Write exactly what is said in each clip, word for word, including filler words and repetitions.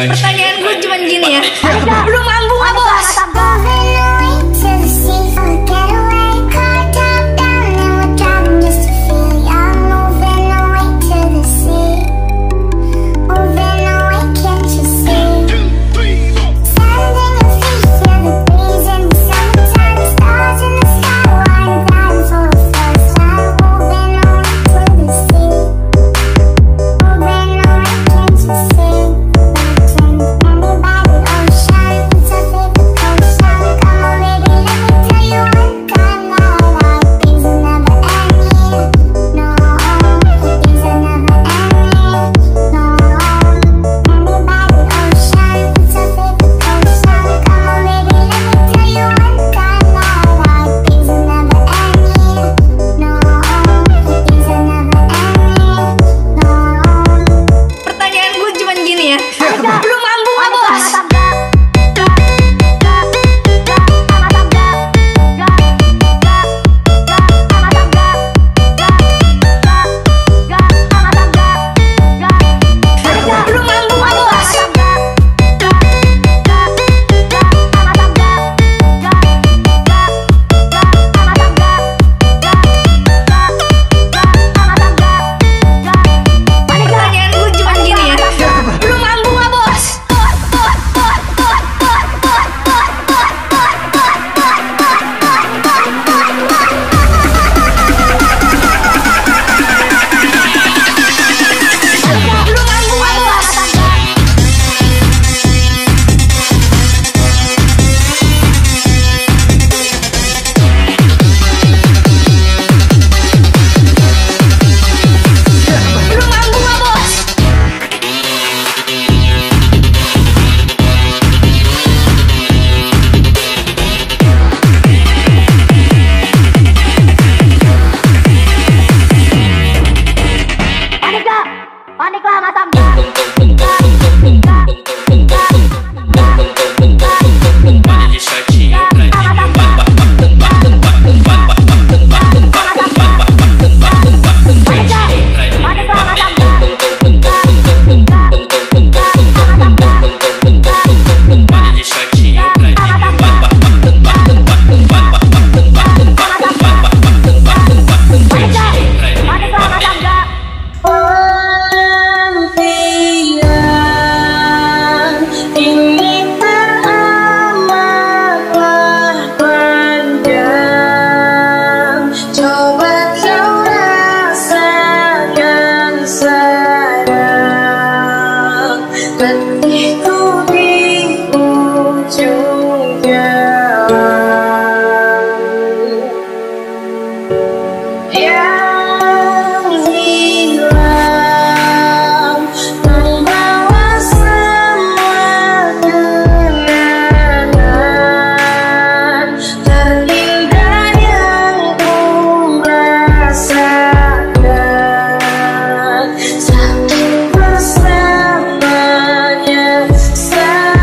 Pertanyaan gue cuma gini ya, lu mampu nggak bos? Paniklah masam. Letihku di ujung jalan yang hilang, membawa semua kenangan terindah yang ku rasakan. Satu bersama. Sa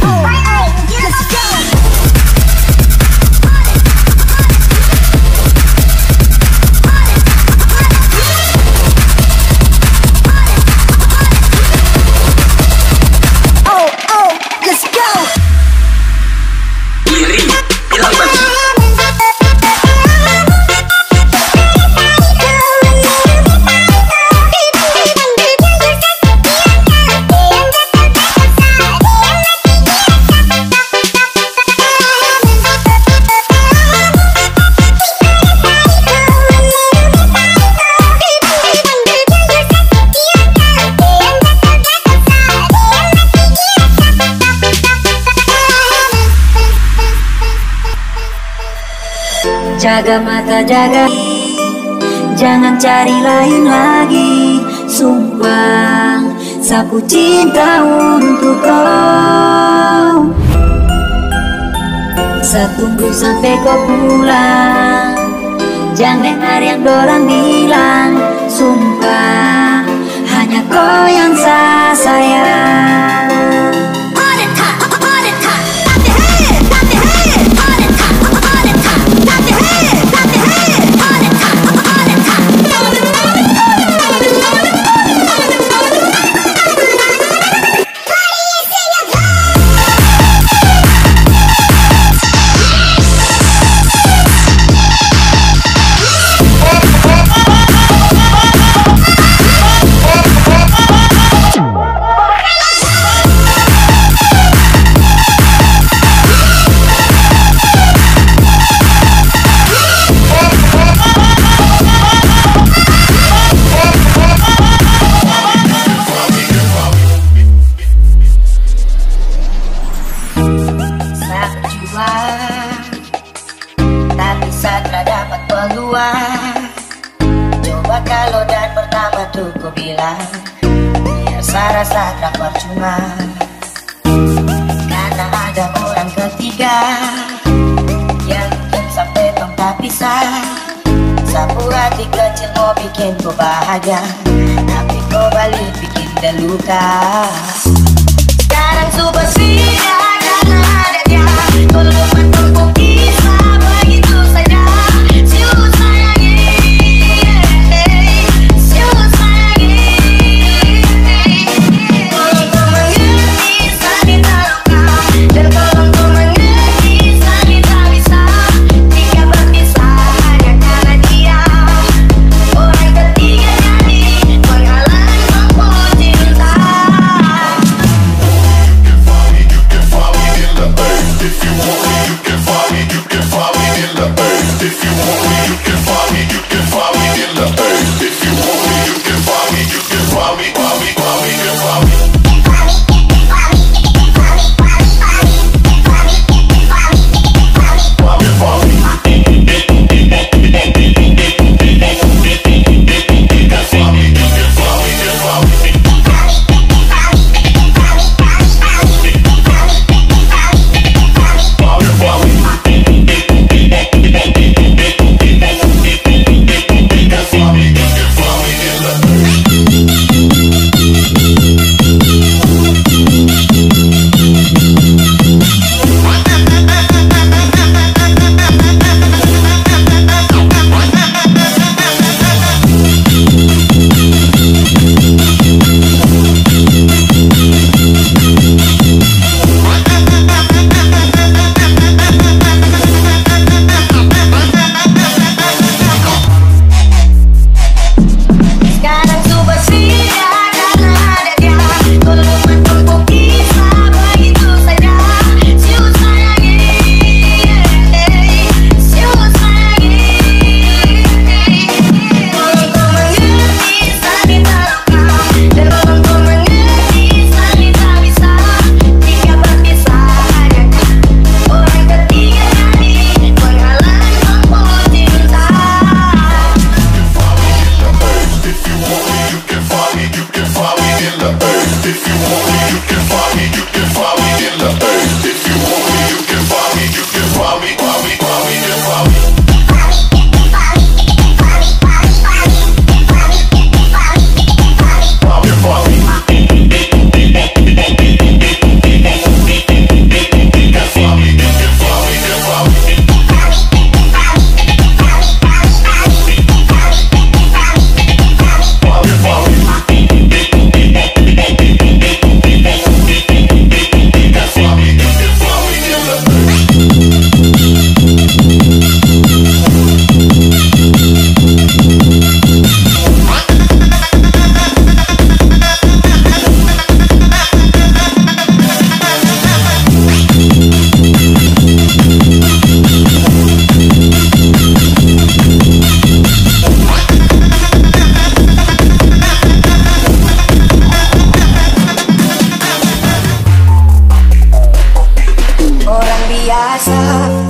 Jaga mata, jaga, jangan cari lain lagi. Sumpah, sapu cinta untuk kau. Setunggu sampai kau pulang, jangan dengar yang dorang bilang. Sumpah, hanya kau yang saya sayang. Tapi Satra dapat peluang. Coba kalau dan pertama tuh ku bilang, biar Sarah Satra percuma. Karena ada orang ketiga yang bikin sampai tong tak pisah. Sapu hati kecil mau bikin ku bahagia, tapi kau balik bikin dia luka. Sekarang super sia karena ada dia. Kau lupa tempuh kisah begitu saja. Siu sayangi, siu sayangi. Tolong kau mengerti sakit luka, dan tolong kau mengerti sakit tak bisa. Jika berpisah hanya karena dia, orang ketiga jadi penghalang mampu cinta.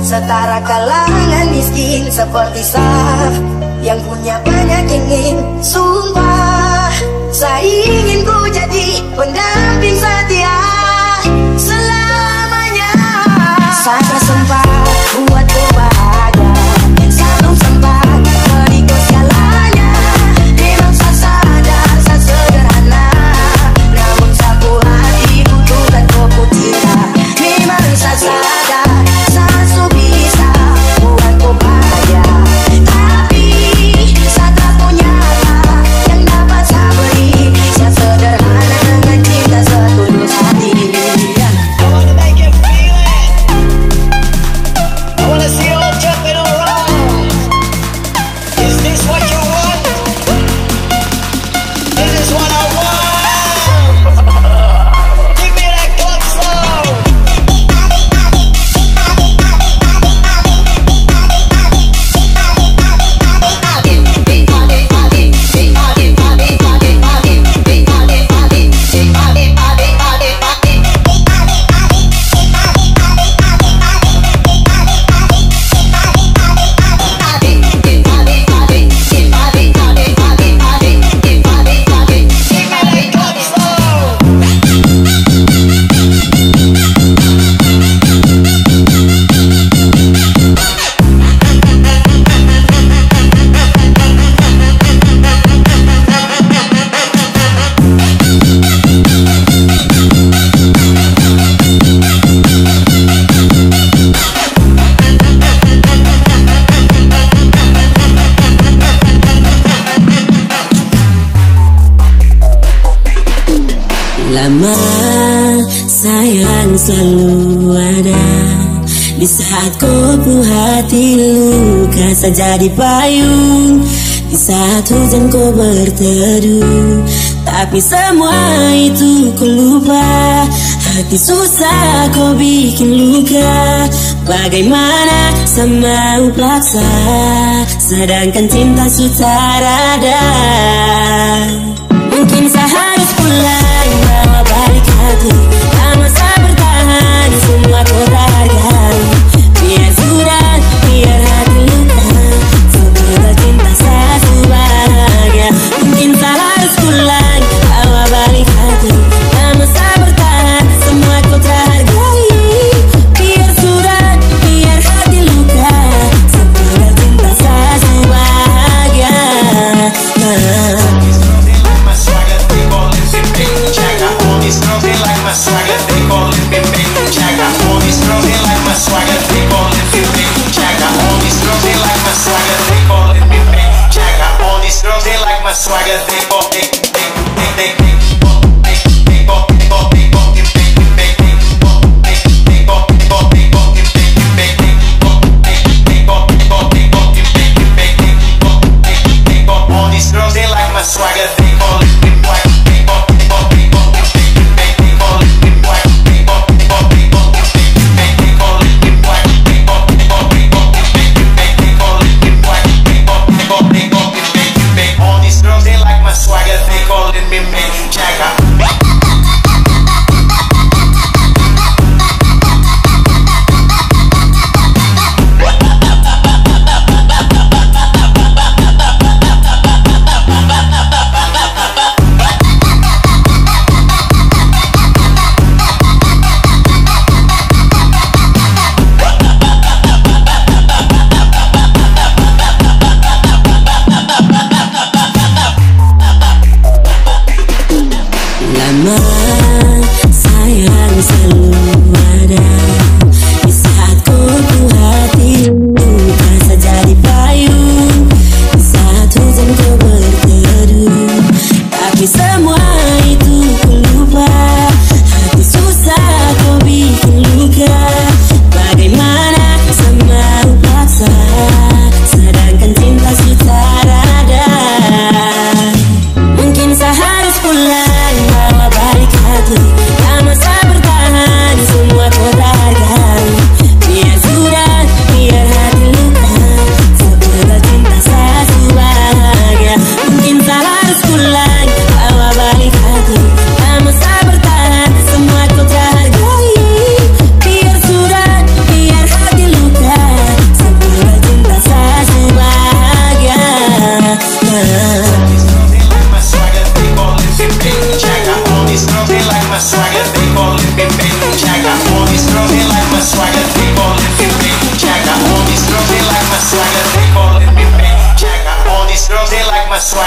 setara kalangan miskin seperti saya yang punya banyak ingin. Sumpah saya ingin ku jadi pendamping setia selamanya. Saya sempat buat ku bahagia, saya belum sempat berikut segalanya. Memang saya sadar saya sederhana, namun sapu hati butuhkan kopu cinta. Memang saya sadar saya su bisa buat ku bahagia, tapi saya tak punya apa yang dapat saya beri. Saya sederhana dengan cinta setulus hati. I wanna make you feel it. I wanna see you all jumping around. Is this what you want? This is what I want. Give me that club sound. Lama sayang selalu ada di saat kopu hati luka saja di payung, di saat hujan kau berteduh. Tapi semua itu ku lupa, hati susah kau bikin luka. Bagaimana sama upaksa, sedangkan cinta sudah ada. Mungkin saya harus pulang, bawa balik hati. Lama saya bertahan, semua kau tak hargai. Biar sudah, biar hati luka, semoga cinta saya bahagia. Mungkin saya harus pulang, bawa balik hati. Lama saya bertahan, semua kau tak hargai. Biar sudah, biar hati luka, semoga cinta saya bahagia. Check out all these girls, they like my swagger.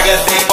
Get